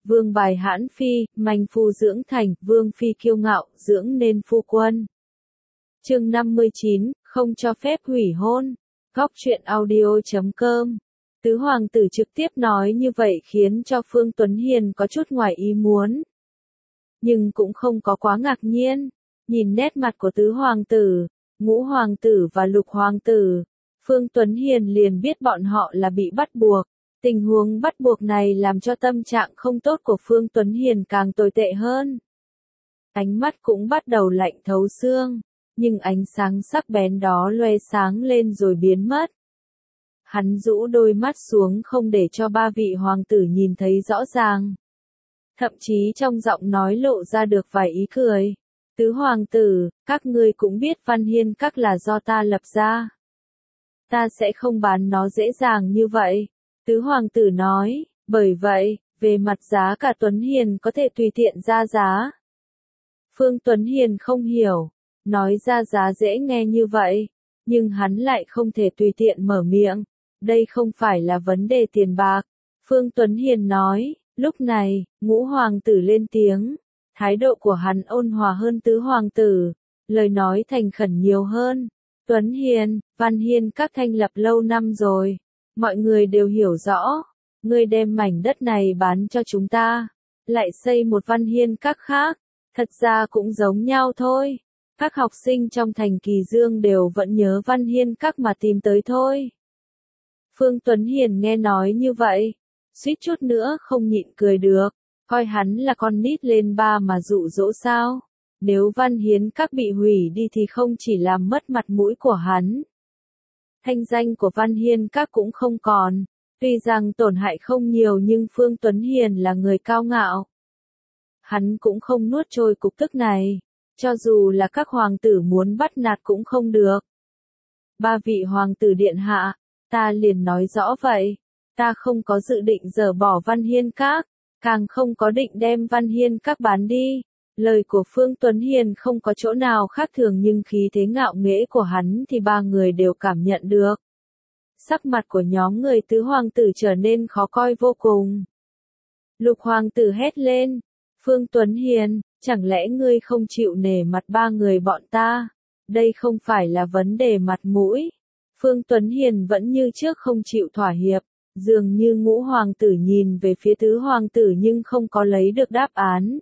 vương bài hãn phi, manh phu dưỡng thành, vương phi kiêu ngạo, dưỡng nên phu quân. Chương 59, không cho phép hủy hôn. Góc truyện audio.com. Tứ hoàng tử trực tiếp nói như vậy khiến cho Phương Tuấn Hiền có chút ngoài ý muốn. Nhưng cũng không có quá ngạc nhiên. Nhìn nét mặt của tứ hoàng tử, ngũ hoàng tử và lục hoàng tử, Phương Tuấn Hiền liền biết bọn họ là bị bắt buộc. Tình huống bắt buộc này làm cho tâm trạng không tốt của Phương Tuấn Hiền càng tồi tệ hơn. Ánh mắt cũng bắt đầu lạnh thấu xương, nhưng ánh sáng sắc bén đó loe sáng lên rồi biến mất. Hắn rũ đôi mắt xuống không để cho ba vị hoàng tử nhìn thấy rõ ràng. Thậm chí trong giọng nói lộ ra được vài ý cười. Tứ hoàng tử, các ngươi cũng biết Văn Hiên Các là do ta lập ra. Ta sẽ không bán nó dễ dàng như vậy. Tứ hoàng tử nói, bởi vậy, về mặt giá cả Tuấn Hiền có thể tùy tiện ra giá. Phương Tuấn Hiền không hiểu, nói ra giá dễ nghe như vậy, nhưng hắn lại không thể tùy tiện mở miệng. Đây không phải là vấn đề tiền bạc. Phương Tuấn Hiền nói, lúc này, ngũ hoàng tử lên tiếng. Thái độ của hắn ôn hòa hơn tứ hoàng tử, lời nói thành khẩn nhiều hơn. Tuấn Hiền, Văn Hiên Các thành lập lâu năm rồi. Mọi người đều hiểu rõ, ngươi đem mảnh đất này bán cho chúng ta, lại xây một Văn Hiên Các khác, thật ra cũng giống nhau thôi. Các học sinh trong thành Kỳ Dương đều vẫn nhớ Văn Hiên Các mà tìm tới thôi. Phương Tuấn Hiền nghe nói như vậy, suýt chút nữa không nhịn cười được, coi hắn là con nít lên ba mà dụ dỗ sao. Nếu Văn Hiên Các bị hủy đi thì không chỉ làm mất mặt mũi của hắn. Thanh danh của Văn Hiên Các cũng không còn, tuy rằng tổn hại không nhiều nhưng Phương Tuấn Hiền là người cao ngạo. Hắn cũng không nuốt trôi cục tức này, cho dù là các hoàng tử muốn bắt nạt cũng không được. Ba vị hoàng tử điện hạ, ta liền nói rõ vậy, ta không có dự định dỡ bỏ Văn Hiên Các, càng không có định đem Văn Hiên Các bán đi. Lời của Phương Tuấn Hiền không có chỗ nào khác thường nhưng khí thế ngạo nghễ của hắn thì ba người đều cảm nhận được. Sắc mặt của nhóm người tứ hoàng tử trở nên khó coi vô cùng. Lục hoàng tử hét lên, Phương Tuấn Hiền, chẳng lẽ ngươi không chịu nể mặt ba người bọn ta? Đây không phải là vấn đề mặt mũi. Phương Tuấn Hiền vẫn như trước không chịu thỏa hiệp, dường như ngũ hoàng tử nhìn về phía tứ hoàng tử nhưng không có lấy được đáp án.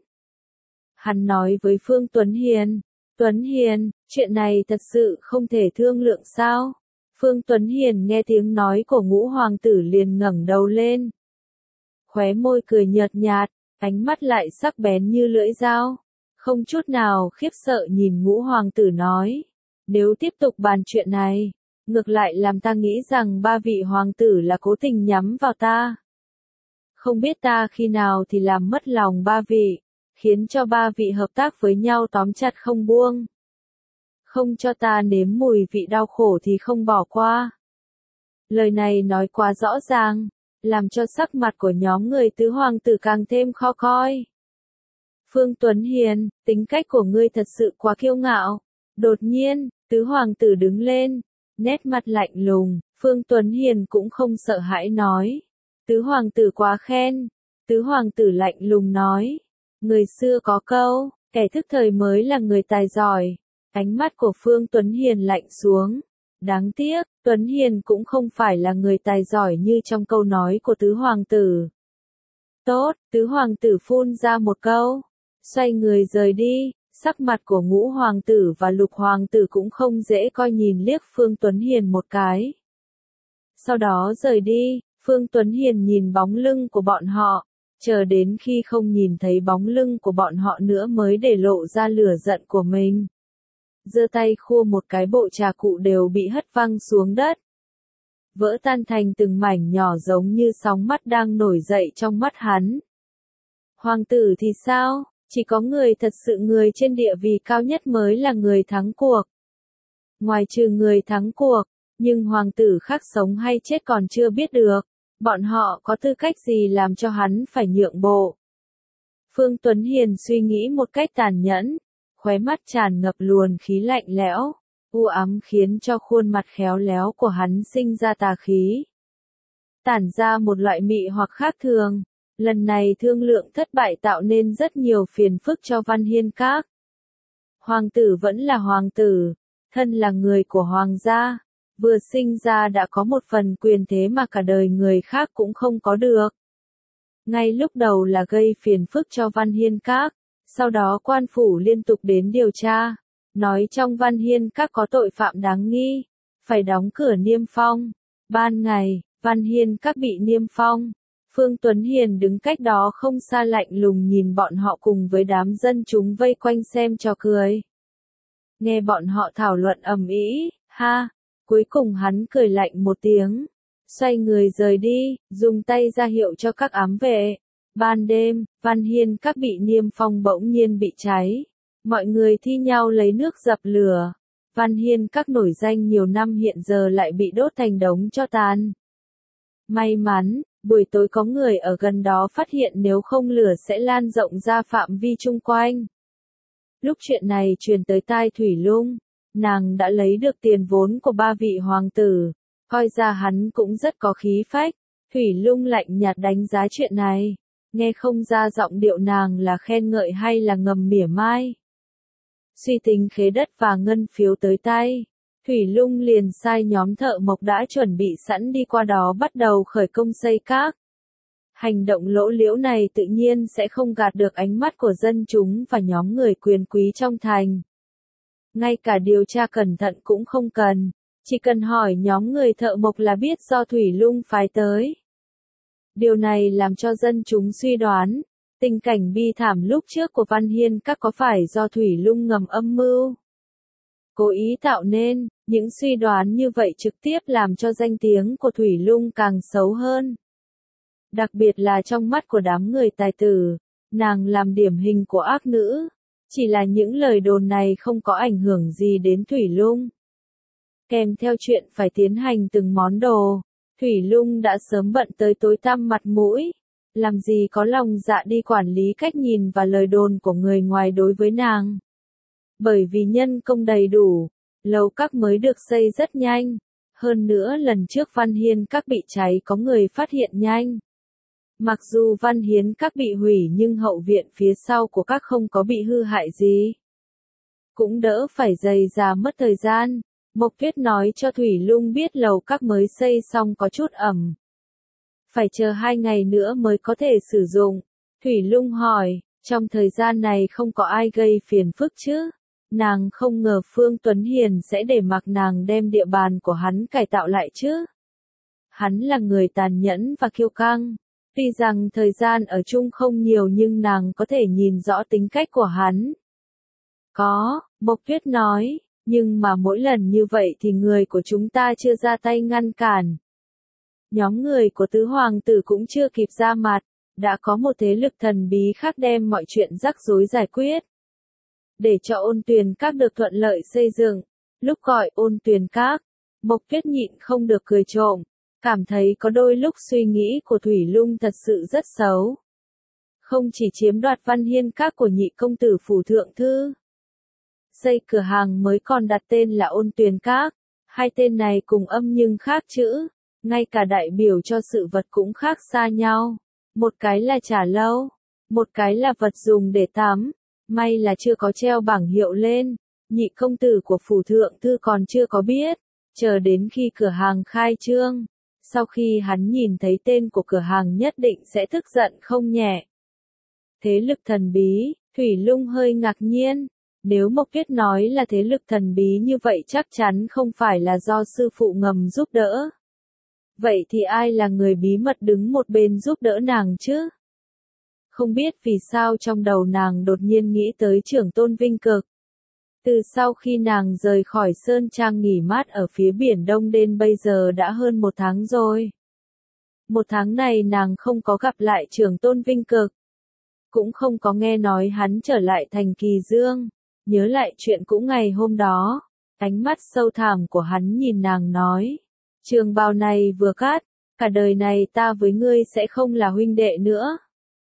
Hắn nói với Phương Tuấn Hiền, chuyện này thật sự không thể thương lượng sao? Phương Tuấn Hiền nghe tiếng nói của ngũ hoàng tử liền ngẩng đầu lên. Khóe môi cười nhợt nhạt, ánh mắt lại sắc bén như lưỡi dao. Không chút nào khiếp sợ nhìn ngũ hoàng tử nói. Nếu tiếp tục bàn chuyện này, ngược lại làm ta nghĩ rằng ba vị hoàng tử là cố tình nhắm vào ta. Không biết ta khi nào thì làm mất lòng ba vị, khiến cho ba vị hợp tác với nhau tóm chặt không buông. Không cho ta nếm mùi vị đau khổ thì không bỏ qua. Lời này nói quá rõ ràng, làm cho sắc mặt của nhóm người tứ hoàng tử càng thêm khó coi. Phương Tuấn Hiền, tính cách của ngươi thật sự quá kiêu ngạo. Đột nhiên, tứ hoàng tử đứng lên, nét mặt lạnh lùng, Phương Tuấn Hiền cũng không sợ hãi nói. Tứ hoàng tử quá khen. Tứ hoàng tử lạnh lùng nói. Người xưa có câu, kẻ thức thời mới là người tài giỏi. Ánh mắt của Phương Tuấn Hiền lạnh xuống. Đáng tiếc, Tuấn Hiền cũng không phải là người tài giỏi như trong câu nói của tứ hoàng tử. Tốt, tứ hoàng tử phun ra một câu. Xoay người rời đi, sắc mặt của ngũ hoàng tử và lục hoàng tử cũng không dễ coi nhìn liếc Phương Tuấn Hiền một cái. Sau đó rời đi, Phương Tuấn Hiền nhìn bóng lưng của bọn họ. Chờ đến khi không nhìn thấy bóng lưng của bọn họ nữa mới để lộ ra lửa giận của mình. Giơ tay khua một cái bộ trà cụ đều bị hất văng xuống đất. Vỡ tan thành từng mảnh nhỏ giống như sóng mắt đang nổi dậy trong mắt hắn. Hoàng tử thì sao? Chỉ có người thật sự người trên địa vị cao nhất mới là người thắng cuộc. Ngoài trừ người thắng cuộc, nhưng hoàng tử khác sống hay chết còn chưa biết được. Bọn họ có tư cách gì làm cho hắn phải nhượng bộ? Phương Tuấn Hiền suy nghĩ một cách tàn nhẫn, khóe mắt tràn ngập luồng khí lạnh lẽo, u ám khiến cho khuôn mặt khéo léo của hắn sinh ra tà khí. Tản ra một loại mị hoặc khác thường, Lần này thương lượng thất bại tạo nên rất nhiều phiền phức cho Văn Hiên Các. Hoàng tử vẫn là hoàng tử, thân là người của hoàng gia, vừa sinh ra đã có một phần quyền thế mà cả đời người khác cũng không có được. Ngay lúc đầu là gây phiền phức cho Văn Hiên Các, sau đó quan phủ liên tục đến điều tra, nói trong Văn Hiên Các có tội phạm đáng nghi, phải đóng cửa niêm phong. Ban ngày, Văn Hiên Các bị niêm phong. Phương Tuấn Hiền đứng cách đó không xa lạnh lùng nhìn bọn họ cùng với đám dân chúng vây quanh xem trò cười. Nghe bọn họ thảo luận ầm ĩ, ha, cuối cùng hắn cười lạnh một tiếng, xoay người rời đi, dùng tay ra hiệu cho các ám vệ. Ban đêm, Văn Hiên Các bị niêm phong bỗng nhiên bị cháy. Mọi người thi nhau lấy nước dập lửa. Văn Hiên Các nổi danh nhiều năm hiện giờ lại bị đốt thành đống tro tàn. May mắn, buổi tối có người ở gần đó phát hiện nếu không lửa sẽ lan rộng ra phạm vi chung quanh. Lúc chuyện này truyền tới tai Thủy Lung, nàng đã lấy được tiền vốn của 3 vị hoàng tử, coi ra hắn cũng rất có khí phách. Thủy Lung lạnh nhạt đánh giá chuyện này, nghe không ra giọng điệu nàng là khen ngợi hay là ngầm mỉa mai. Suy tính khế đất và ngân phiếu tới tay, Thủy Lung liền sai nhóm thợ mộc đã chuẩn bị sẵn đi qua đó bắt đầu khởi công xây các. Hành động lỗ liễu này tự nhiên sẽ không gạt được ánh mắt của dân chúng và nhóm người quyền quý trong thành. Ngay cả điều tra cẩn thận cũng không cần, chỉ cần hỏi nhóm người thợ mộc là biết do Thủy Lung phái tới. Điều này làm cho dân chúng suy đoán, tình cảnh bi thảm lúc trước của Văn Hiên Các có phải do Thủy Lung ngầm âm mưu, cố ý tạo nên. Những suy đoán như vậy trực tiếp làm cho danh tiếng của Thủy Lung càng xấu hơn. Đặc biệt là trong mắt của đám người tài tử, nàng làm điển hình của ác nữ. Chỉ là những lời đồn này không có ảnh hưởng gì đến Thủy Lung. Kèm theo chuyện phải tiến hành từng món đồ, Thủy Lung đã sớm bận tới tối tăm mặt mũi, làm gì có lòng dạ đi quản lý cách nhìn và lời đồn của người ngoài đối với nàng. Bởi vì nhân công đầy đủ, lầu các mới được xây rất nhanh, hơn nữa lần trước Văn Hiên Các bị cháy có người phát hiện nhanh. Mặc dù Văn Hiên Các bị hủy nhưng hậu viện phía sau của các không có bị hư hại gì. Cũng đỡ phải dày dà mất thời gian. Mộc Tuyết nói cho Thủy Lung biết lầu các mới xây xong có chút ẩm. Phải chờ 2 ngày nữa mới có thể sử dụng. Thủy Lung hỏi, trong thời gian này không có ai gây phiền phức chứ? Nàng không ngờ Phương Tuấn Hiền sẽ để mặc nàng đem địa bàn của hắn cải tạo lại chứ? Hắn là người tàn nhẫn và kiêu căng. Tuy rằng thời gian ở chung không nhiều nhưng nàng có thể nhìn rõ tính cách của hắn. Có, Mộc Tuyết nói, nhưng mà mỗi lần như vậy thì người của chúng ta chưa ra tay ngăn cản. Nhóm người của tứ hoàng tử cũng chưa kịp ra mặt, đã có một thế lực thần bí khác đem mọi chuyện rắc rối giải quyết. Để cho Ôn Tuyền Các được thuận lợi xây dựng, lúc gọi Ôn Tuyền Các, Mộc Tuyết nhịn không được cười trộm, cảm thấy có đôi lúc suy nghĩ của Thủy Lung thật sự rất xấu. Không chỉ chiếm đoạt Văn Hiên Các của nhị công tử phủ thượng thư, xây cửa hàng mới còn đặt tên là Ôn Tuyền Các, hai tên này cùng âm nhưng khác chữ, ngay cả đại biểu cho sự vật cũng khác xa nhau. Một cái là trà lâu, một cái là vật dùng để tắm, may là chưa có treo bảng hiệu lên, nhị công tử của phủ thượng thư còn chưa có biết, chờ đến khi cửa hàng khai trương, sau khi hắn nhìn thấy tên của cửa hàng nhất định sẽ tức giận không nhẹ. Thế lực thần bí, Thủy Lung hơi ngạc nhiên. Nếu Mộc Tuyết nói là thế lực thần bí như vậy chắc chắn không phải là do sư phụ ngầm giúp đỡ. Vậy thì ai là người bí mật đứng một bên giúp đỡ nàng chứ? Không biết vì sao trong đầu nàng đột nhiên nghĩ tới Trưởng Tôn Vinh Cực. Từ sau khi nàng rời khỏi Sơn Trang nghỉ mát ở phía biển Đông đến bây giờ đã hơn 1 tháng rồi. 1 tháng này nàng không có gặp lại Trưởng Tôn Vinh Cực. Cũng không có nghe nói hắn trở lại thành Kỳ Dương. Nhớ lại chuyện cũ ngày hôm đó, ánh mắt sâu thẳm của hắn nhìn nàng nói, trường bào này vừa cắt, cả đời này ta với ngươi sẽ không là huynh đệ nữa.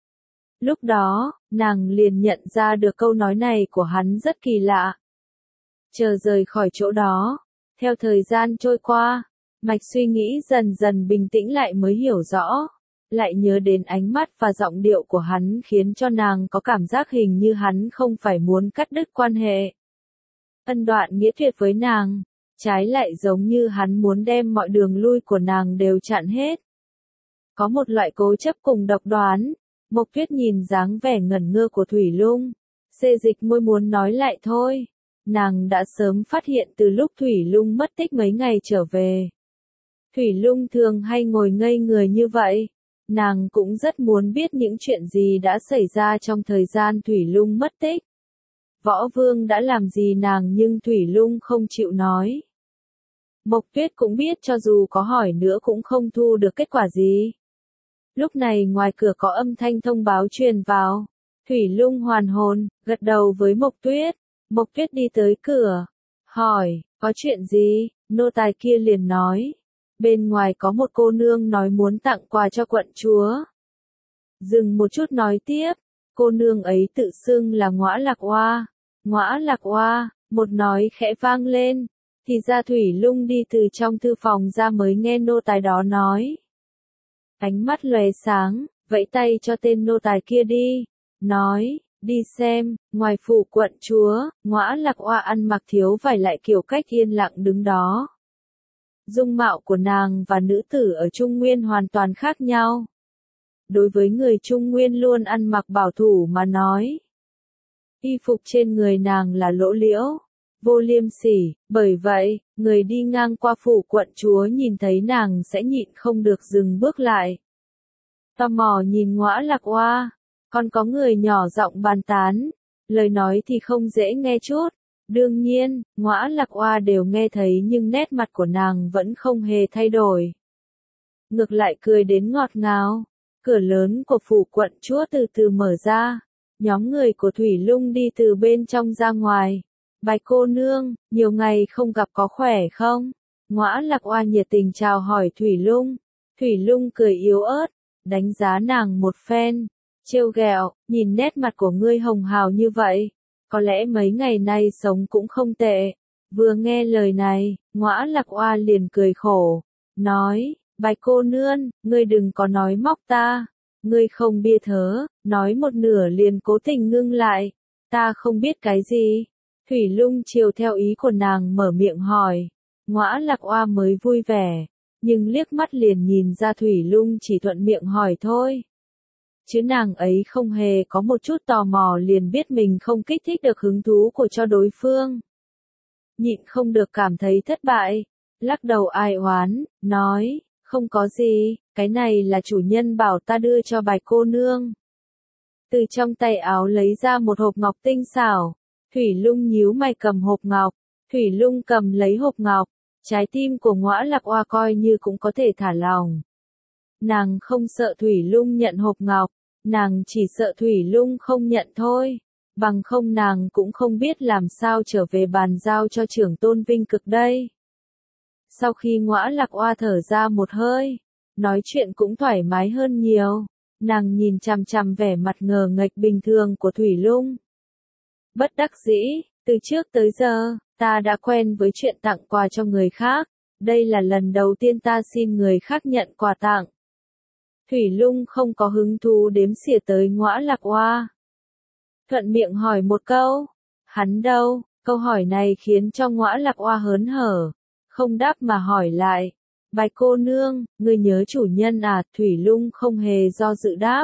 Lúc đó, nàng liền nhận ra được câu nói này của hắn rất kỳ lạ. Chờ rời khỏi chỗ đó, theo thời gian trôi qua, mạch suy nghĩ dần dần bình tĩnh lại mới hiểu rõ, lại nhớ đến ánh mắt và giọng điệu của hắn khiến cho nàng có cảm giác hình như hắn không phải muốn cắt đứt quan hệ. Ân đoạn nghĩa tuyệt với nàng, trái lại giống như hắn muốn đem mọi đường lui của nàng đều chặn hết. Có một loại cố chấp cùng độc đoán. Mộc Tuyết nhìn dáng vẻ ngẩn ngơ của Thủy Lung, xê dịch môi muốn nói lại thôi. Nàng đã sớm phát hiện từ lúc Thủy Lung mất tích mấy ngày trở về. Thủy Lung thường hay ngồi ngây người như vậy. Nàng cũng rất muốn biết những chuyện gì đã xảy ra trong thời gian Thủy Lung mất tích. Võ Vương đã làm gì nàng nhưng Thủy Lung không chịu nói. Mộc Tuyết cũng biết cho dù có hỏi nữa cũng không thu được kết quả gì. Lúc này ngoài cửa có âm thanh thông báo truyền vào. Thủy Lung hoàn hồn, gật đầu với Mộc Tuyết. Mộc Tuyết đi tới cửa, hỏi, có chuyện gì? Nô tài kia liền nói. Bên ngoài có một cô nương nói muốn tặng quà cho quận chúa. Dừng một chút nói tiếp, cô nương ấy tự xưng là Ngõa Lạc Oa. Ngõa Lạc Oa, một nói khẽ vang lên, thì ra Thủy Lung đi từ trong thư phòng ra mới nghe nô tài đó nói. Ánh mắt lóe sáng, vẫy tay cho tên nô tài kia đi, nói, đi xem, ngoài phủ quận chúa, Ngõa Lạc Oa ăn mặc thiếu vải lại kiểu cách yên lặng đứng đó. Dung mạo của nàng và nữ tử ở Trung Nguyên hoàn toàn khác nhau. Đối với người Trung Nguyên luôn ăn mặc bảo thủ mà nói. Y phục trên người nàng là lỗ liễu, vô liêm sỉ, bởi vậy, người đi ngang qua phủ quận chúa nhìn thấy nàng sẽ nhịn không được dừng bước lại. Tò mò nhìn Ngõa Lạc Oa, còn có người nhỏ giọng bàn tán, lời nói thì không dễ nghe chút. Đương nhiên, Ngõa Lạc Oa đều nghe thấy nhưng nét mặt của nàng vẫn không hề thay đổi. Ngược lại cười đến ngọt ngào, cửa lớn của phủ quận chúa từ từ mở ra, nhóm người của Thủy Lung đi từ bên trong ra ngoài. Bạch cô nương, nhiều ngày không gặp có khỏe không? Ngõa Lạc Oa nhiệt tình chào hỏi Thủy Lung. Thủy Lung cười yếu ớt, đánh giá nàng một phen, trêu ghẹo, nhìn nét mặt của ngươi hồng hào như vậy. Có lẽ mấy ngày nay sống cũng không tệ. Vừa nghe lời này, Ngõa Lạc Oa liền cười khổ, nói, Bạch cô nương, ngươi đừng có nói móc ta. Ngươi không bia thớ, nói một nửa liền cố tình ngưng lại. Ta không biết cái gì. Thủy Lung chiều theo ý của nàng mở miệng hỏi. Ngõa Lạc Oa mới vui vẻ, nhưng liếc mắt liền nhìn ra Thủy Lung chỉ thuận miệng hỏi thôi. Chứ nàng ấy không hề có một chút tò mò liền biết mình không kích thích được hứng thú của cho đối phương. Nhịn không được cảm thấy thất bại, lắc đầu ai oán, nói, không có gì, cái này là chủ nhân bảo ta đưa cho Bạch cô nương. Từ trong tay áo lấy ra một hộp ngọc tinh xảo, Thủy Lung nhíu mày cầm hộp ngọc, Thủy Lung cầm lấy hộp ngọc, trái tim của Ngõa Lạc Oa coi như cũng có thể thả lòng. Nàng không sợ Thủy Lung nhận hộp ngọc, nàng chỉ sợ Thủy Lung không nhận thôi, bằng không nàng cũng không biết làm sao trở về bàn giao cho trưởng tôn Vinh Cực đây. Sau khi Ngõa Lạc Oa thở ra một hơi, nói chuyện cũng thoải mái hơn nhiều, nàng nhìn chằm chằm vẻ mặt ngờ nghệch bình thường của Thủy Lung. Bất đắc dĩ, từ trước tới giờ, ta đã quen với chuyện tặng quà cho người khác, đây là lần đầu tiên ta xin người khác nhận quà tặng. Thủy Lung không có hứng thú đếm xỉa tới Ngõa Lạc Oa. Thuận miệng hỏi một câu, hắn đâu? Câu hỏi này khiến cho Ngõa Lạc Oa hớn hở, không đáp mà hỏi lại. Bạch cô nương, ngươi nhớ chủ nhân à? Thủy Lung không hề do dự đáp.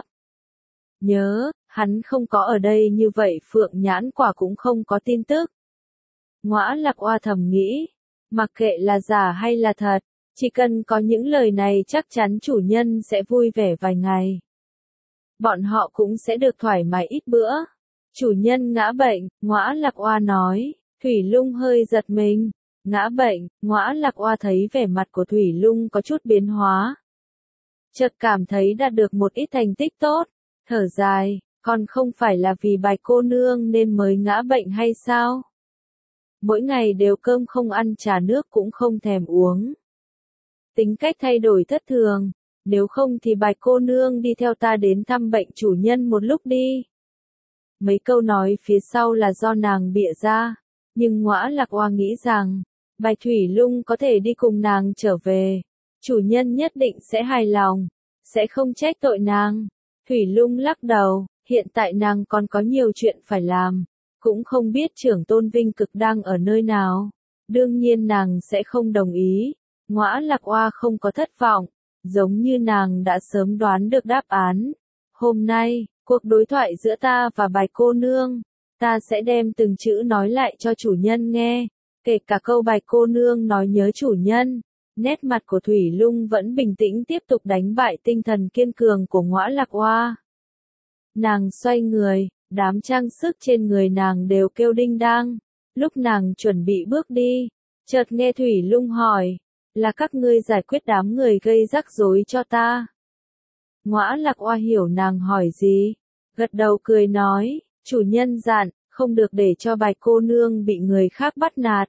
Nhớ, hắn không có ở đây như vậy Phượng Nhãn Quả cũng không có tin tức. Ngõa Lạc Oa thầm nghĩ, mặc kệ là giả hay là thật, chỉ cần có những lời này chắc chắn chủ nhân sẽ vui vẻ vài ngày. Bọn họ cũng sẽ được thoải mái ít bữa. Chủ nhân ngã bệnh, Ngõa Lạc Oa nói. Thủy Lung hơi giật mình. Ngã bệnh, Ngõa Lạc Oa thấy vẻ mặt của Thủy Lung có chút biến hóa. Chợt cảm thấy đạt được một ít thành tích tốt, thở dài, còn không phải là vì Bạch cô nương nên mới ngã bệnh hay sao? Mỗi ngày đều cơm không ăn trà nước cũng không thèm uống. Tính cách thay đổi thất thường, nếu không thì Bạch cô nương đi theo ta đến thăm bệnh chủ nhân một lúc đi. Mấy câu nói phía sau là do nàng bịa ra, nhưng Ngõa Lạc Oa nghĩ rằng, Bạch Thủy Lung có thể đi cùng nàng trở về, chủ nhân nhất định sẽ hài lòng. sẽ không trách tội nàng. Thủy Lung lắc đầu, hiện tại nàng còn có nhiều chuyện phải làm, cũng không biết trưởng tôn Vinh Cực đang ở nơi nào. Đương nhiên nàng sẽ không đồng ý. Ngõa Lạc Oa không có thất vọng, giống như nàng đã sớm đoán được đáp án. Hôm nay, cuộc đối thoại giữa ta và Bạch cô nương, ta sẽ đem từng chữ nói lại cho chủ nhân nghe, kể cả câu Bạch cô nương nói nhớ chủ nhân. Nét mặt của Thủy Lung vẫn bình tĩnh tiếp tục đánh bại tinh thần kiên cường của Ngõa Lạc Oa. Nàng xoay người, đám trang sức trên người nàng đều kêu đinh đang. Lúc nàng chuẩn bị bước đi, chợt nghe Thủy Lung hỏi, là các ngươi giải quyết đám người gây rắc rối cho ta. Ngõa Lạc Oa hiểu nàng hỏi gì, gật đầu cười nói, chủ nhân dặn, không được để cho Bạch cô nương bị người khác bắt nạt.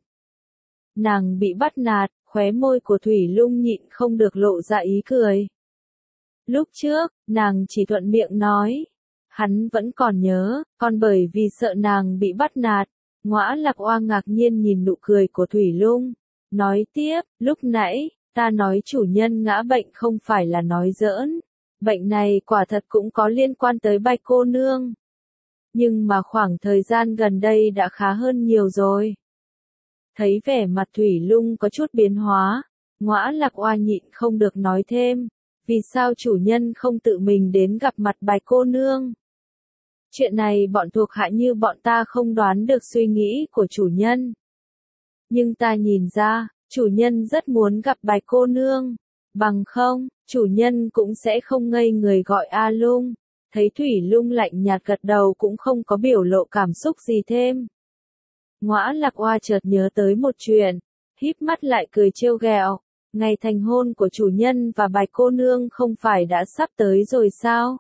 Nàng bị bắt nạt, khóe môi của Thủy Lung nhịn không được lộ ra ý cười. Lúc trước, nàng chỉ thuận miệng nói, hắn vẫn còn nhớ, còn bởi vì sợ nàng bị bắt nạt. Ngõa Lạc Oa ngạc nhiên nhìn nụ cười của Thủy Lung, nói tiếp, lúc nãy, ta nói chủ nhân ngã bệnh không phải là nói giỡn, bệnh này quả thật cũng có liên quan tới Bạch cô nương. Nhưng mà khoảng thời gian gần đây đã khá hơn nhiều rồi. Thấy vẻ mặt Thủy Lung có chút biến hóa, Ngõa Lạc Oa nhịn không được nói thêm, vì sao chủ nhân không tự mình đến gặp mặt Bạch cô nương? Chuyện này bọn thuộc hạ như bọn ta không đoán được suy nghĩ của chủ nhân. Nhưng ta nhìn ra, chủ nhân rất muốn gặp Bạch cô nương. Bằng không, chủ nhân cũng sẽ không ngây người gọi A Lung. Thấy Thủy Lung lạnh nhạt gật đầu cũng không có biểu lộ cảm xúc gì thêm. Ngõa Lạc Oa chợt nhớ tới một chuyện, híp mắt lại cười trêu ghẹo. Ngày thành hôn của chủ nhân và Bạch cô nương không phải đã sắp tới rồi sao?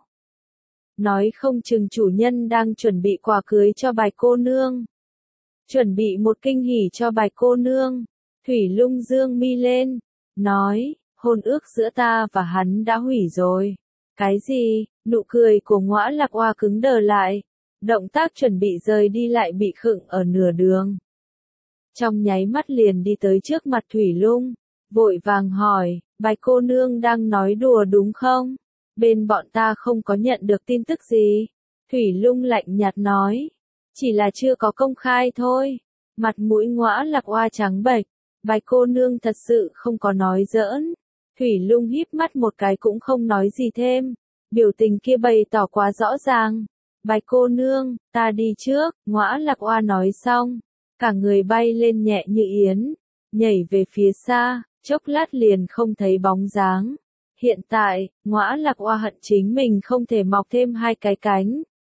Nói không chừng chủ nhân đang chuẩn bị quà cưới cho Bạch cô nương. Chuẩn bị một kinh hỉ cho Bạch cô nương. Thủy Lung dương mi lên, nói, hôn ước giữa ta và hắn đã hủy rồi. Cái gì? Nụ cười của Ngõa Lạc Oa cứng đờ lại. Động tác chuẩn bị rời đi lại bị khựng ở nửa đường. Trong nháy mắt liền đi tới trước mặt Thủy Lung, vội vàng hỏi, Bạch cô nương đang nói đùa đúng không? Bên bọn ta không có nhận được tin tức gì. Thủy Lung lạnh nhạt nói, chỉ là chưa có công khai thôi. Mặt mũi Ngõa Lạc Oa trắng bệch, Bạch cô nương thật sự không có nói giỡn. Thủy Lung híp mắt một cái cũng không nói gì thêm, biểu tình kia bày tỏ quá rõ ràng. Bạch cô nương, ta đi trước. Ngõa Lạc Oa nói xong, cả người bay lên nhẹ như yến, nhảy về phía xa, chốc lát liền không thấy bóng dáng. Hiện tại, Ngõa Lạc Oa hận chính mình không thể mọc thêm hai cái cánh.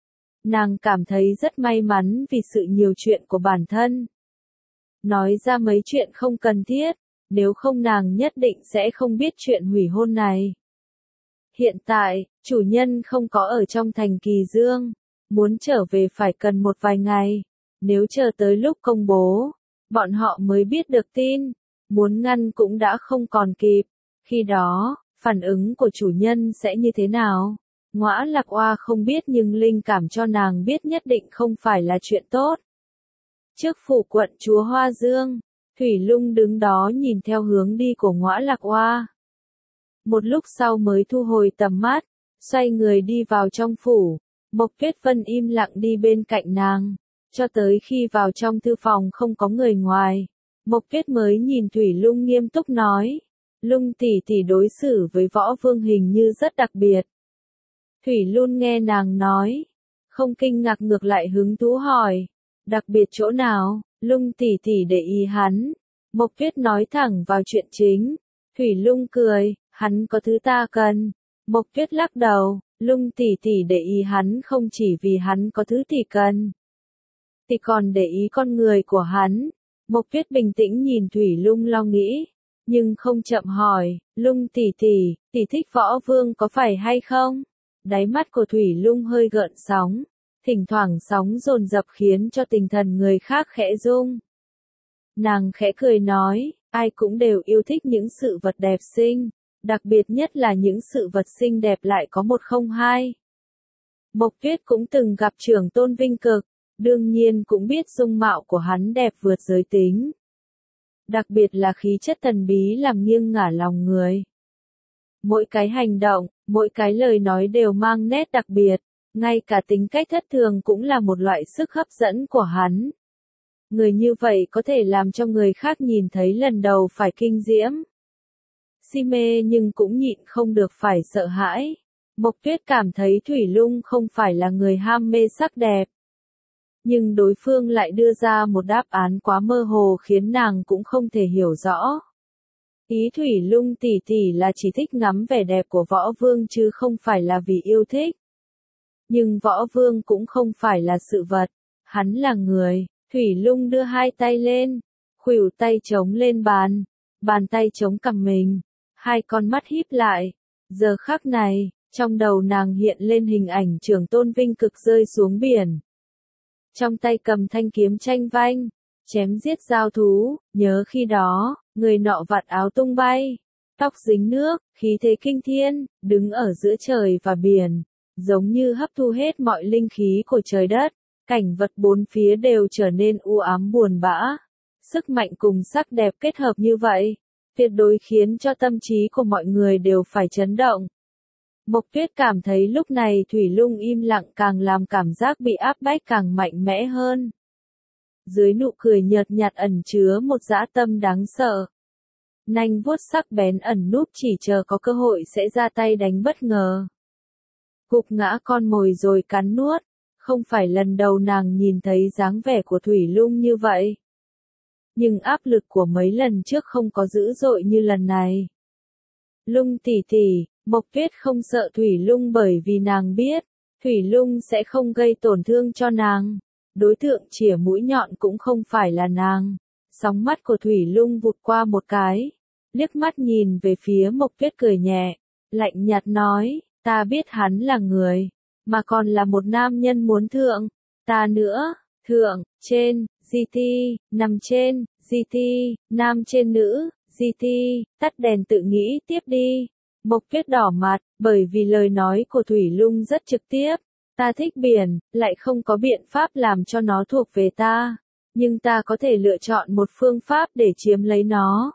Nàng cảm thấy rất may mắn vì sự nhiều chuyện của bản thân. Nói ra mấy chuyện không cần thiết, nếu không nàng nhất định sẽ không biết chuyện hủy hôn này. Hiện tại, chủ nhân không có ở trong thành Kỳ Dương, muốn trở về phải cần một vài ngày. Nếu chờ tới lúc công bố, bọn họ mới biết được tin, muốn ngăn cũng đã không còn kịp. Khi đó, phản ứng của chủ nhân sẽ như thế nào? Ngõa Lạc Oa không biết nhưng linh cảm cho nàng biết nhất định không phải là chuyện tốt. Trước phủ quận chúa Hoa Dương, Thủy Lung đứng đó nhìn theo hướng đi của Ngõa Lạc Oa. Một lúc sau mới thu hồi tầm mắt, xoay người đi vào trong phủ. Mộc Tuyết Vân im lặng đi bên cạnh nàng, cho tới khi vào trong thư phòng không có người ngoài. Mộc Tuyết mới nhìn Thủy Lung nghiêm túc nói, Lung tỷ tỷ đối xử với Võ Vương hình như rất đặc biệt. Thủy Lung nghe nàng nói, không kinh ngạc ngược lại hứng thú hỏi, đặc biệt chỗ nào? Lung tỷ tỷ để ý hắn. Mộc Tuyết nói thẳng vào chuyện chính. Thủy Lung cười, hắn có thứ ta cần. Mộc Tuyết lắc đầu, Lung tỷ tỷ để ý hắn không chỉ vì hắn có thứ tỷ cần, thì còn để ý con người của hắn. Mộc Tuyết bình tĩnh nhìn Thủy Lung lo nghĩ, nhưng không chậm hỏi, Lung tỷ tỷ thích Võ Vương có phải hay không? Đáy mắt của Thủy Lung hơi gợn sóng, thỉnh thoảng sóng dồn dập khiến cho tinh thần người khác khẽ rung. Nàng khẽ cười nói, ai cũng đều yêu thích những sự vật đẹp xinh, đặc biệt nhất là những sự vật xinh đẹp lại có một không hai. Mộc Tuyết cũng từng gặp trưởng tôn Vinh Cực, đương nhiên cũng biết dung mạo của hắn đẹp vượt giới tính. Đặc biệt là khí chất thần bí làm nghiêng ngả lòng người. Mỗi cái hành động, mỗi cái lời nói đều mang nét đặc biệt, ngay cả tính cách thất thường cũng là một loại sức hấp dẫn của hắn. Người như vậy có thể làm cho người khác nhìn thấy lần đầu phải kinh diễm. Si mê nhưng cũng nhịn không được phải sợ hãi. Mộc Tuyết cảm thấy Thủy Lung không phải là người ham mê sắc đẹp. Nhưng đối phương lại đưa ra một đáp án quá mơ hồ khiến nàng cũng không thể hiểu rõ. Ý Thủy Lung tỷ tỷ là chỉ thích ngắm vẻ đẹp của Võ Vương chứ không phải là vì yêu thích. Nhưng Võ Vương cũng không phải là sự vật, hắn là người. Thủy Lung đưa hai tay lên, khuỷu tay chống lên bàn, bàn tay chống cằm mình, hai con mắt híp lại. Giờ khắc này, trong đầu nàng hiện lên hình ảnh Trưởng Tôn Vinh Cực rơi xuống biển. Trong tay cầm thanh kiếm tranh vanh, chém giết giao thú, nhớ khi đó, người nọ vạt áo tung bay, tóc dính nước, khí thế kinh thiên, đứng ở giữa trời và biển, giống như hấp thu hết mọi linh khí của trời đất, cảnh vật bốn phía đều trở nên u ám buồn bã. Sức mạnh cùng sắc đẹp kết hợp như vậy, tuyệt đối khiến cho tâm trí của mọi người đều phải chấn động. Mộc Tuyết cảm thấy lúc này Thủy Lung im lặng càng làm cảm giác bị áp bách càng mạnh mẽ hơn. Dưới nụ cười nhợt nhạt ẩn chứa một dã tâm đáng sợ. Nanh vuốt sắc bén ẩn núp chỉ chờ có cơ hội sẽ ra tay đánh bất ngờ. Gục ngã con mồi rồi cắn nuốt, không phải lần đầu nàng nhìn thấy dáng vẻ của Thủy Lung như vậy. Nhưng áp lực của mấy lần trước không có dữ dội như lần này. Lung tỷ tỷ, Mộc Tuyết không sợ Thủy Lung bởi vì nàng biết, Thủy Lung sẽ không gây tổn thương cho nàng. Đối tượng chĩa mũi nhọn cũng không phải là nàng. Sóng mắt của Thủy Lung vụt qua một cái, liếc mắt nhìn về phía Mộc Tuyết cười nhẹ, lạnh nhạt nói, ta biết hắn là người, mà còn là một nam nhân muốn thượng, ta nữa, thượng, trên, GT, nằm trên, GT, nam trên nữ, GT, tắt đèn tự nghĩ tiếp đi. Mộc Tuyết đỏ mặt, bởi vì lời nói của Thủy Lung rất trực tiếp. Ta thích biển, lại không có biện pháp làm cho nó thuộc về ta. Nhưng ta có thể lựa chọn một phương pháp để chiếm lấy nó.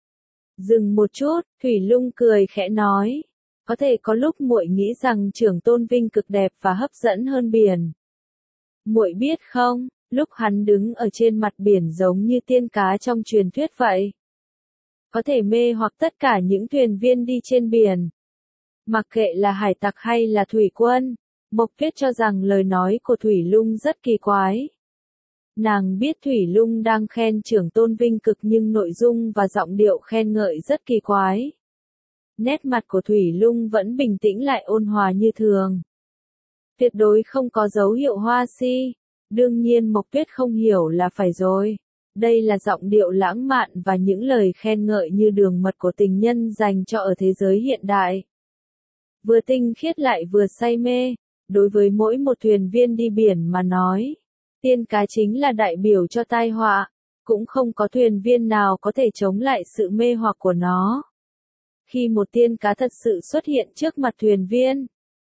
Dừng một chút, Thủy Lung cười khẽ nói. Có thể có lúc muội nghĩ rằng Trưởng Tôn Vinh Cực đẹp và hấp dẫn hơn biển. Muội biết không, lúc hắn đứng ở trên mặt biển giống như tiên cá trong truyền thuyết vậy. Có thể mê hoặc tất cả những thuyền viên đi trên biển. Mặc kệ là hải tặc hay là thủy quân, Mộc Tuyết cho rằng lời nói của Thủy Lung rất kỳ quái. Nàng biết Thủy Lung đang khen Trưởng Tôn Vinh Cực nhưng nội dung và giọng điệu khen ngợi rất kỳ quái. Nét mặt của Thủy Lung vẫn bình tĩnh lại ôn hòa như thường. Tuyệt đối không có dấu hiệu hoa si. Đương nhiên Mộc Tuyết không hiểu là phải rồi. Đây là giọng điệu lãng mạn và những lời khen ngợi như đường mật của tình nhân dành cho ở thế giới hiện đại. Vừa tinh khiết lại vừa say mê. Đối với mỗi một thuyền viên đi biển mà nói, tiên cá chính là đại biểu cho tai họa, cũng không có thuyền viên nào có thể chống lại sự mê hoặc của nó. Khi một tiên cá thật sự xuất hiện trước mặt thuyền viên,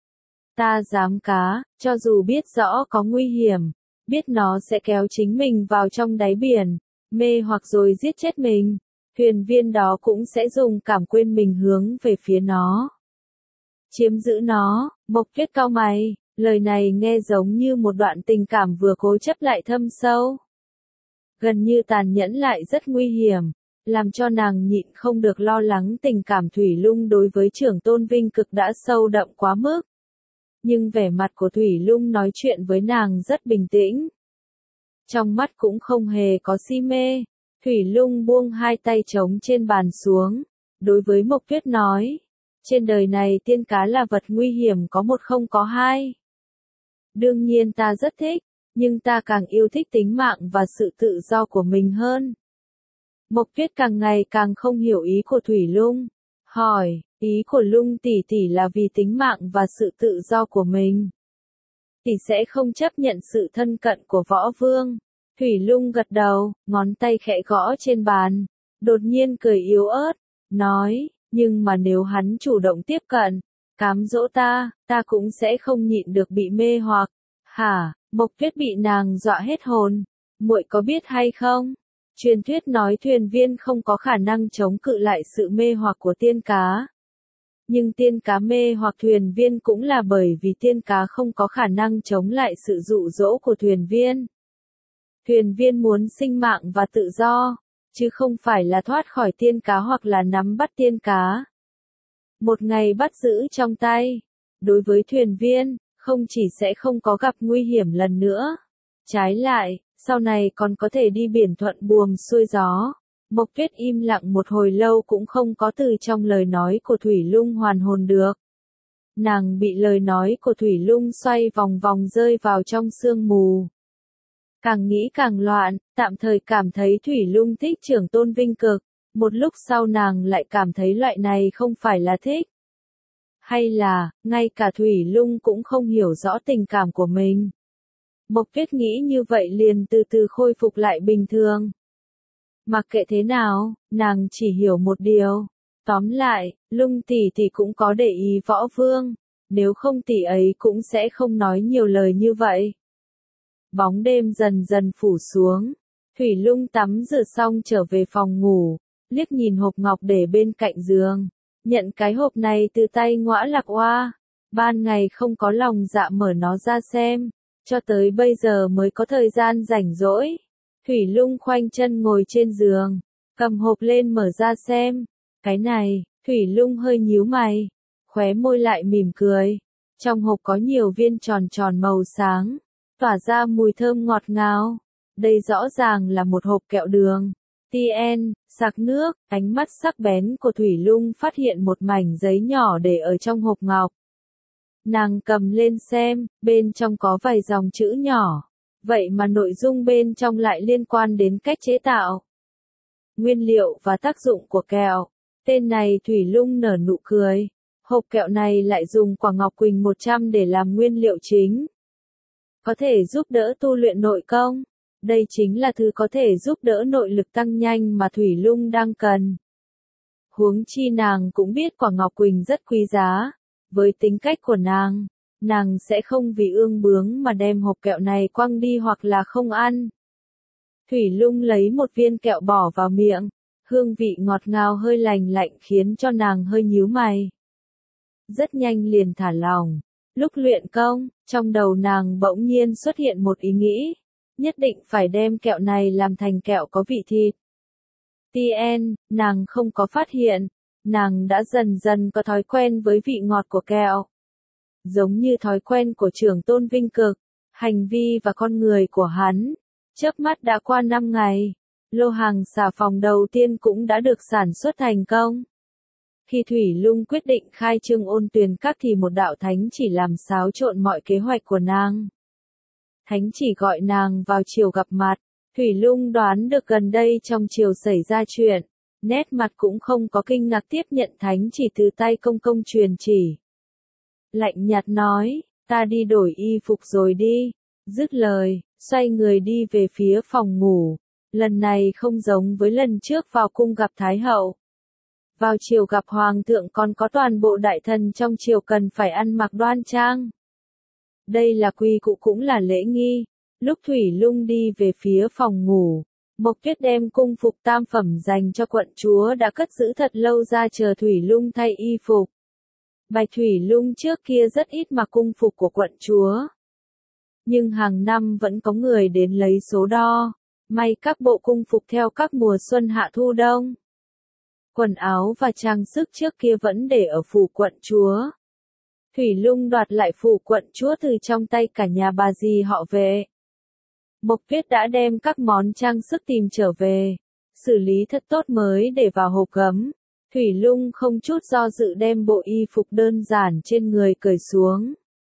ta dám cá, cho dù biết rõ có nguy hiểm, biết nó sẽ kéo chính mình vào trong đáy biển, mê hoặc rồi giết chết mình, thuyền viên đó cũng sẽ dùng cảm quên mình hướng về phía nó. Chiếm giữ nó, Mộc Tuyết cau mày, lời này nghe giống như một đoạn tình cảm vừa cố chấp lại thâm sâu. Gần như tàn nhẫn lại rất nguy hiểm, làm cho nàng nhịn không được lo lắng tình cảm Thủy Lung đối với Trưởng Tôn Vinh Cực đã sâu đậm quá mức. Nhưng vẻ mặt của Thủy Lung nói chuyện với nàng rất bình tĩnh. Trong mắt cũng không hề có si mê, Thủy Lung buông hai tay trống trên bàn xuống, đối với Mộc Tuyết nói. Trên đời này tiên cá là vật nguy hiểm có một không có hai. Đương nhiên ta rất thích, nhưng ta càng yêu thích tính mạng và sự tự do của mình hơn. Mộc Tuyết càng ngày càng không hiểu ý của Thủy Lung. Hỏi, ý của Lung tỷ tỷ là vì tính mạng và sự tự do của mình. Tỷ sẽ không chấp nhận sự thân cận của Võ Vương. Thủy Lung gật đầu, ngón tay khẽ gõ trên bàn. Đột nhiên cười yếu ớt, nói. Nhưng mà nếu hắn chủ động tiếp cận, cám dỗ ta cũng sẽ không nhịn được bị mê hoặc. Hả, Mộc Tuyết bị nàng dọa hết hồn. Muội có biết hay không? Truyền thuyết nói thuyền viên không có khả năng chống cự lại sự mê hoặc của tiên cá. Nhưng tiên cá mê hoặc thuyền viên cũng là bởi vì tiên cá không có khả năng chống lại sự dụ dỗ của thuyền viên. Thuyền viên muốn sinh mạng và tự do, chứ không phải là thoát khỏi tiên cá hoặc là nắm bắt tiên cá. Một ngày bắt giữ trong tay, đối với thuyền viên, không chỉ sẽ không có gặp nguy hiểm lần nữa. Trái lại, sau này còn có thể đi biển thuận buồm xuôi gió. Mộc Tuyết im lặng một hồi lâu cũng không có từ trong lời nói của Thủy Lung hoàn hồn được. Nàng bị lời nói của Thủy Lung xoay vòng vòng rơi vào trong sương mù. Càng nghĩ càng loạn, tạm thời cảm thấy Thủy Lung thích Trưởng Tôn Vinh Cực, một lúc sau nàng lại cảm thấy loại này không phải là thích. Hay là, ngay cả Thủy Lung cũng không hiểu rõ tình cảm của mình. Mộc Tuyết nghĩ như vậy liền từ từ khôi phục lại bình thường. Mặc kệ thế nào, nàng chỉ hiểu một điều. Tóm lại, Lung tỷ tỷ cũng có để ý Võ Vương, nếu không tỷ ấy cũng sẽ không nói nhiều lời như vậy. Bóng đêm dần dần phủ xuống, Thủy Lung tắm rửa xong trở về phòng ngủ, liếc nhìn hộp ngọc để bên cạnh giường, nhận cái hộp này từ tay Ngõa Lạc Oa, ban ngày không có lòng dạ mở nó ra xem, cho tới bây giờ mới có thời gian rảnh rỗi. Thủy Lung khoanh chân ngồi trên giường, cầm hộp lên mở ra xem, cái này, Thủy Lung hơi nhíu mày, khóe môi lại mỉm cười, trong hộp có nhiều viên tròn tròn màu sáng, tỏa ra mùi thơm ngọt ngào, đây rõ ràng là một hộp kẹo đường. TN, sạc nước, ánh mắt sắc bén của Thủy Lung phát hiện một mảnh giấy nhỏ để ở trong hộp ngọc. Nàng cầm lên xem, bên trong có vài dòng chữ nhỏ, vậy mà nội dung bên trong lại liên quan đến cách chế tạo, nguyên liệu và tác dụng của kẹo. Tên này Thủy Lung nở nụ cười, hộp kẹo này lại dùng quả ngọc quỳnh 100 để làm nguyên liệu chính. Có thể giúp đỡ tu luyện nội công. Đây chính là thứ có thể giúp đỡ nội lực tăng nhanh mà Thủy Lung đang cần. Huống chi nàng cũng biết quả ngọc quỳnh rất quý giá. Với tính cách của nàng sẽ không vì ương bướng mà đem hộp kẹo này quăng đi hoặc là không ăn. Thủy Lung lấy một viên kẹo bỏ vào miệng, hương vị ngọt ngào hơi lành lạnh khiến cho nàng hơi nhíu mày. Rất nhanh liền thả lỏng. Lúc luyện công, trong đầu nàng bỗng nhiên xuất hiện một ý nghĩ. Nhất định phải đem kẹo này làm thành kẹo có vị thịt. TN, nàng không có phát hiện, nàng đã dần dần có thói quen với vị ngọt của kẹo. Giống như thói quen của Trưởng Tôn Vinh Cực, hành vi và con người của hắn. Chớp mắt đã qua 5 ngày, lô hàng xà phòng đầu tiên cũng đã được sản xuất thành công. Khi Thủy Lung quyết định khai trương Ôn Tuyền Các thì một đạo thánh chỉ làm xáo trộn mọi kế hoạch của nàng. Thánh chỉ gọi nàng vào chiều gặp mặt, Thủy Lung đoán được gần đây trong chiều xảy ra chuyện, nét mặt cũng không có kinh ngạc tiếp nhận thánh chỉ từ tay công công truyền chỉ. Lạnh nhạt nói, ta đi đổi y phục rồi đi, dứt lời, xoay người đi về phía phòng ngủ, lần này không giống với lần trước vào cung gặp Thái Hậu. Vào chiều gặp Hoàng thượng còn có toàn bộ đại thần trong triều cần phải ăn mặc đoan trang. Đây là quy củ cũng là lễ nghi. Lúc Thủy Lung đi về phía phòng ngủ, Mộc Tuyết đem cung phục tam phẩm dành cho quận chúa đã cất giữ thật lâu ra chờ Thủy Lung thay y phục. Bạch Thủy Lung trước kia rất ít mặc cung phục của quận chúa. Nhưng hàng năm vẫn có người đến lấy số đo, may các bộ cung phục theo các mùa xuân hạ thu đông. Quần áo và trang sức trước kia vẫn để ở phủ quận chúa. Thủy Lung đoạt lại phủ quận chúa từ trong tay cả nhà bà dì họ về. Mộc Tuyết đã đem các món trang sức tìm trở về, xử lý thật tốt mới để vào hộp gấm. Thủy Lung không chút do dự đem bộ y phục đơn giản trên người cởi xuống.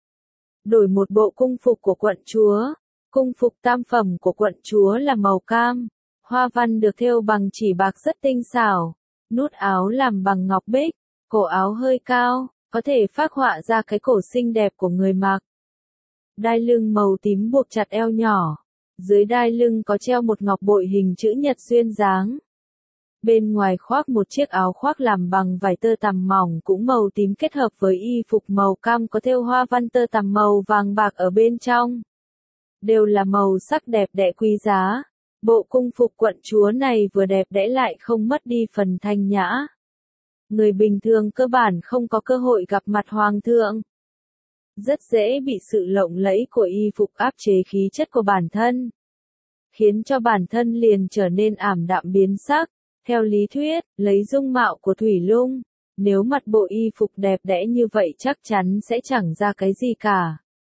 Đổi một bộ cung phục của quận chúa. Cung phục tam phẩm của quận chúa là màu cam, hoa văn được thêu bằng chỉ bạc rất tinh xảo, nút áo làm bằng ngọc bích, cổ áo hơi cao, có thể phác họa ra cái cổ xinh đẹp của người mặc. Đai lưng màu tím buộc chặt eo nhỏ, dưới đai lưng có treo một ngọc bội hình chữ nhật duyên dáng. Bên ngoài khoác một chiếc áo khoác làm bằng vải tơ tằm mỏng cũng màu tím kết hợp với y phục màu cam có thêu hoa văn tơ tằm màu vàng bạc ở bên trong. Đều là màu sắc đẹp đẽ quý giá. Bộ cung phục quận chúa này vừa đẹp đẽ lại không mất đi phần thanh nhã. người bình thường cơ bản không có cơ hội gặp mặt hoàng thượng. Rất dễ bị sự lộng lẫy của y phục áp chế khí chất của bản thân, khiến cho bản thân liền trở nên ảm đạm biến sắc. Theo lý thuyết, lấy dung mạo của Thủy Lung, nếu mặt bộ y phục đẹp đẽ như vậy chắc chắn sẽ chẳng ra cái gì cả.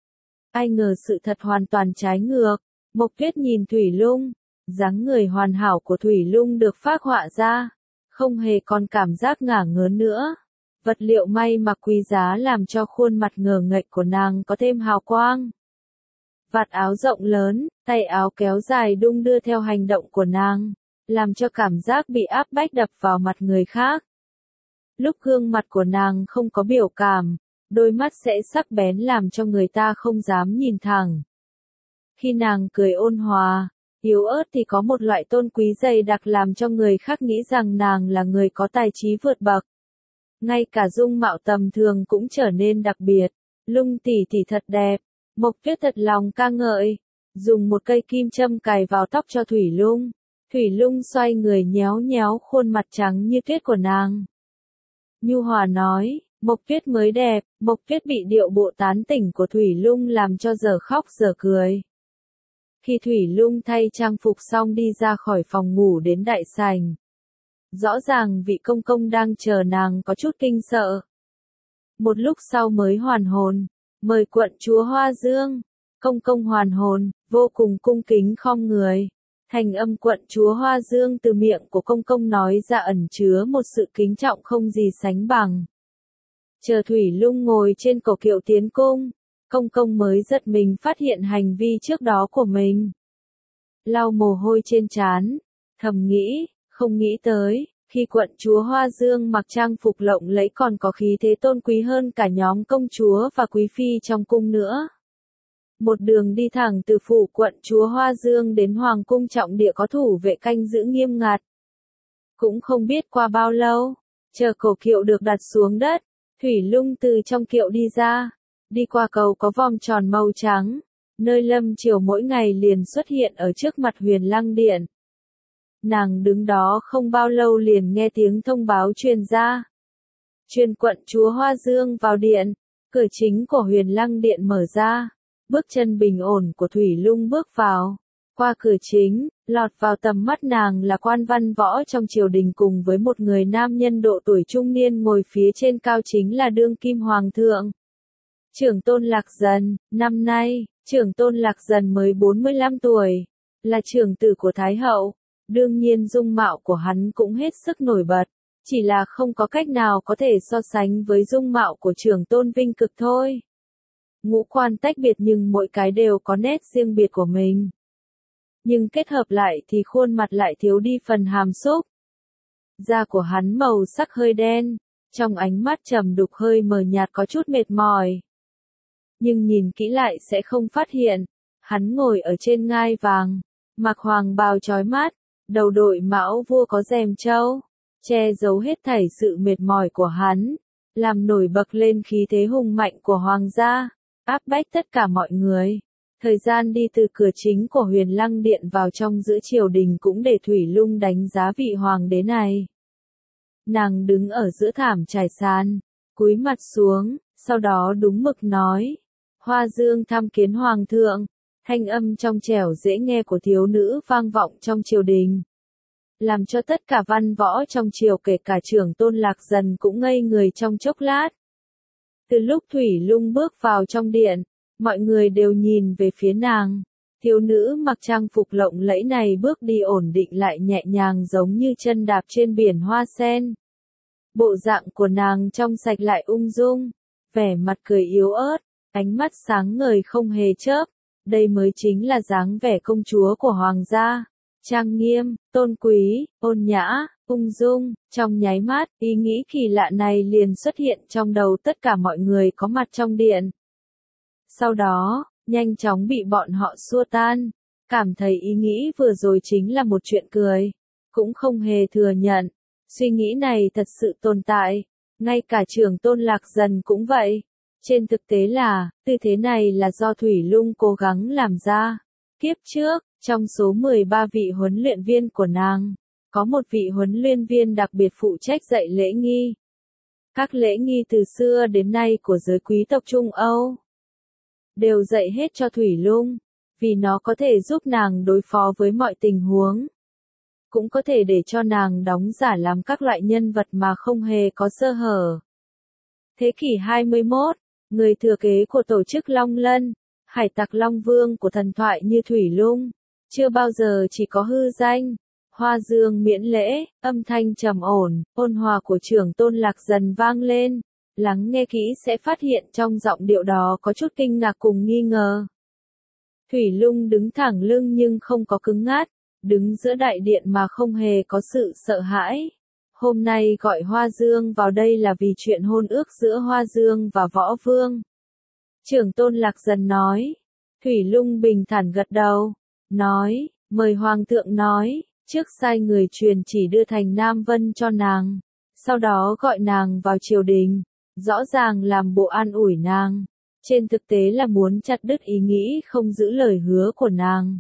Ai ngờ sự thật hoàn toàn trái ngược. Mộc Tuyết nhìn Thủy Lung, dáng người hoàn hảo của Thủy Lung được phác họa ra, không hề còn cảm giác ngả ngớn nữa. Vật liệu may mặc quý giá làm cho khuôn mặt ngờ nghệch của nàng có thêm hào quang. Vạt áo rộng lớn, tay áo kéo dài đung đưa theo hành động của nàng, làm cho cảm giác bị áp bách đập vào mặt người khác. Lúc gương mặt của nàng không có biểu cảm, đôi mắt sẽ sắc bén làm cho người ta không dám nhìn thẳng. Khi nàng cười ôn hòa, yếu ớt thì có một loại tôn quý dày đặc làm cho người khác nghĩ rằng nàng là người có tài trí vượt bậc. Ngay cả dung mạo tầm thường cũng trở nên đặc biệt. Lung tỷ tỷ thật đẹp. Mộc Tuyết thật lòng ca ngợi, dùng một cây kim châm cài vào tóc cho Thủy Lung. Thủy Lung xoay người nhéo nhéo khuôn mặt trắng như tuyết của nàng. Nhu hòa nói, Mộc Tuyết mới đẹp. Mộc Tuyết bị điệu bộ tán tỉnh của Thủy Lung làm cho giờ khóc giờ cười. Khi Thủy Lung thay trang phục xong đi ra khỏi phòng ngủ đến đại sảnh, rõ ràng vị công công đang chờ nàng có chút kinh sợ. Một lúc sau mới hoàn hồn, mời quận chúa Hoa Dương. Công công hoàn hồn, vô cùng cung kính khom người. Thành âm quận chúa Hoa Dương từ miệng của công công nói ra ẩn chứa một sự kính trọng không gì sánh bằng. Chờ Thủy Lung ngồi trên cổ kiệu tiến cung, công công mới giật mình phát hiện hành vi trước đó của mình. Lau mồ hôi trên trán, thầm nghĩ, không nghĩ tới, khi quận chúa Hoa Dương mặc trang phục lộng lẫy còn có khí thế tôn quý hơn cả nhóm công chúa và quý phi trong cung nữa. Một đường đi thẳng từ phủ quận chúa Hoa Dương đến hoàng cung trọng địa có thủ vệ canh giữ nghiêm ngặt. Cũng không biết qua bao lâu, chờ cổ kiệu được đặt xuống đất, Thủy Lung từ trong kiệu đi ra, đi qua cầu có vòm tròn màu trắng, nơi Lâm Triều mỗi ngày liền xuất hiện ở trước mặt Huyền Lăng Điện. Nàng đứng đó không bao lâu liền nghe tiếng thông báo truyền ra. Truyền quận chúa Hoa Dương vào điện, cửa chính của Huyền Lăng Điện mở ra, bước chân bình ổn của Thủy Lung bước vào. Qua cửa chính, lọt vào tầm mắt nàng là quan văn võ trong triều đình cùng với một người nam nhân độ tuổi trung niên ngồi phía trên cao chính là đương kim hoàng thượng. Trưởng tôn Lạc Dần, năm nay, trưởng tôn Lạc Dần mới 45 tuổi, là trưởng tử của Thái hậu. Đương nhiên dung mạo của hắn cũng hết sức nổi bật, chỉ là không có cách nào có thể so sánh với dung mạo của trưởng tôn Vinh Cực thôi. Ngũ quan tách biệt nhưng mỗi cái đều có nét riêng biệt của mình. Nhưng kết hợp lại thì khuôn mặt lại thiếu đi phần hàm xúc. Da của hắn màu sắc hơi đen, trong ánh mắt trầm đục hơi mờ nhạt có chút mệt mỏi. Nhưng nhìn kỹ lại sẽ không phát hiện, hắn ngồi ở trên ngai vàng, mặc hoàng bào chói mắt, đầu đội mão vua có rèm trâu, che giấu hết thảy sự mệt mỏi của hắn, làm nổi bật lên khí thế hùng mạnh của hoàng gia, áp bách tất cả mọi người. Thời gian đi từ cửa chính của Huyền Lăng Điện vào trong giữa triều đình cũng để Thủy Lung đánh giá vị hoàng đế này. Nàng đứng ở giữa thảm trải sàn, cúi mặt xuống, sau đó đúng mực nói, Hoa Dương tham kiến hoàng thượng. Thanh âm trong trẻo dễ nghe của thiếu nữ vang vọng trong triều đình, làm cho tất cả văn võ trong triều kể cả trưởng tôn Lạc Dần cũng ngây người trong chốc lát. Từ lúc Thủy Lung bước vào trong điện, mọi người đều nhìn về phía nàng. Thiếu nữ mặc trang phục lộng lẫy này bước đi ổn định lại nhẹ nhàng giống như chân đạp trên biển hoa sen. Bộ dạng của nàng trong sạch lại ung dung, vẻ mặt cười yếu ớt, ánh mắt sáng ngời không hề chớp. Đây mới chính là dáng vẻ công chúa của hoàng gia, trang nghiêm, tôn quý, ôn nhã, ung dung. Trong nháy mắt, ý nghĩ kỳ lạ này liền xuất hiện trong đầu tất cả mọi người có mặt trong điện. Sau đó, nhanh chóng bị bọn họ xua tan, cảm thấy ý nghĩ vừa rồi chính là một chuyện cười, cũng không hề thừa nhận. Suy nghĩ này thật sự tồn tại, ngay cả trưởng tôn Lạc Dần cũng vậy. Trên thực tế là, tư thế này là do Thủy Lung cố gắng làm ra. Kiếp trước, trong số 13 vị huấn luyện viên của nàng, có một vị huấn luyện viên đặc biệt phụ trách dạy lễ nghi, Các lễ nghi từ xưa đến nay của giới quý tộc Trung Âu đều dạy hết cho Thủy Lung, vì nó có thể giúp nàng đối phó với mọi tình huống. Cũng có thể để cho nàng đóng giả làm các loại nhân vật mà không hề có sơ hở. Thế kỷ 21, người thừa kế của tổ chức Long Lân, hải tặc Long Vương của thần thoại như Thủy Lung, chưa bao giờ chỉ có hư danh. Hoa dương miễn lễ, âm thanh trầm ổn, ôn hòa của trưởng tôn Lạc Dần vang lên. Lắng nghe kỹ sẽ phát hiện trong giọng điệu đó có chút kinh ngạc cùng nghi ngờ. Thủy Lung đứng thẳng lưng nhưng không có cứng ngắc, đứng giữa đại điện mà không hề có sự sợ hãi. Hôm nay gọi Hoa Dương vào đây là vì chuyện hôn ước giữa Hoa Dương và Võ Vương. Trưởng tôn Lạc Dần nói. Thủy Lung bình thản gật đầu, nói, mời Hoàng thượng nói, trước sai người truyền chỉ đưa Thành Nam Vân cho nàng, sau đó gọi nàng vào triều đình, rõ ràng làm bộ an ủi nàng, trên thực tế là muốn chặt đứt ý nghĩ không giữ lời hứa của nàng.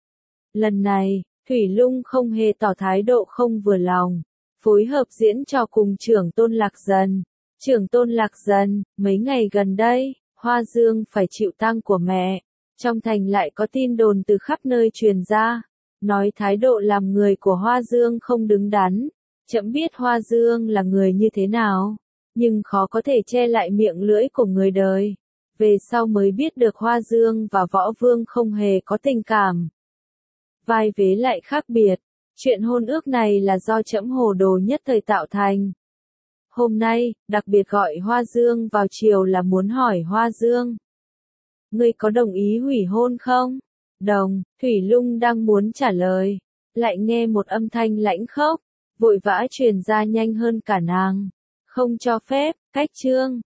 Lần này, Thủy Lung không hề tỏ thái độ không vừa lòng, phối hợp diễn trò cùng trưởng tôn Lạc Dần. Trưởng tôn Lạc Dần, mấy ngày gần đây, Hoa Dương phải chịu tang của mẹ, trong thành lại có tin đồn từ khắp nơi truyền ra, nói thái độ làm người của Hoa Dương không đứng đắn. Trẫm biết Hoa Dương là người như thế nào, nhưng khó có thể che lại miệng lưỡi của người đời. Về sau mới biết được Hoa Dương và Võ Vương không hề có tình cảm. Vai vế lại khác biệt, chuyện hôn ước này là do trẫm hồ đồ nhất thời tạo thành. Hôm nay, đặc biệt gọi Hoa Dương vào triều là muốn hỏi Hoa Dương. Ngươi có đồng ý hủy hôn không? Đồng, Thủy Lung đang muốn trả lời, lại nghe một âm thanh lãnh khốc, vội vã truyền ra nhanh hơn cả nàng. Không cho phép, cách chương.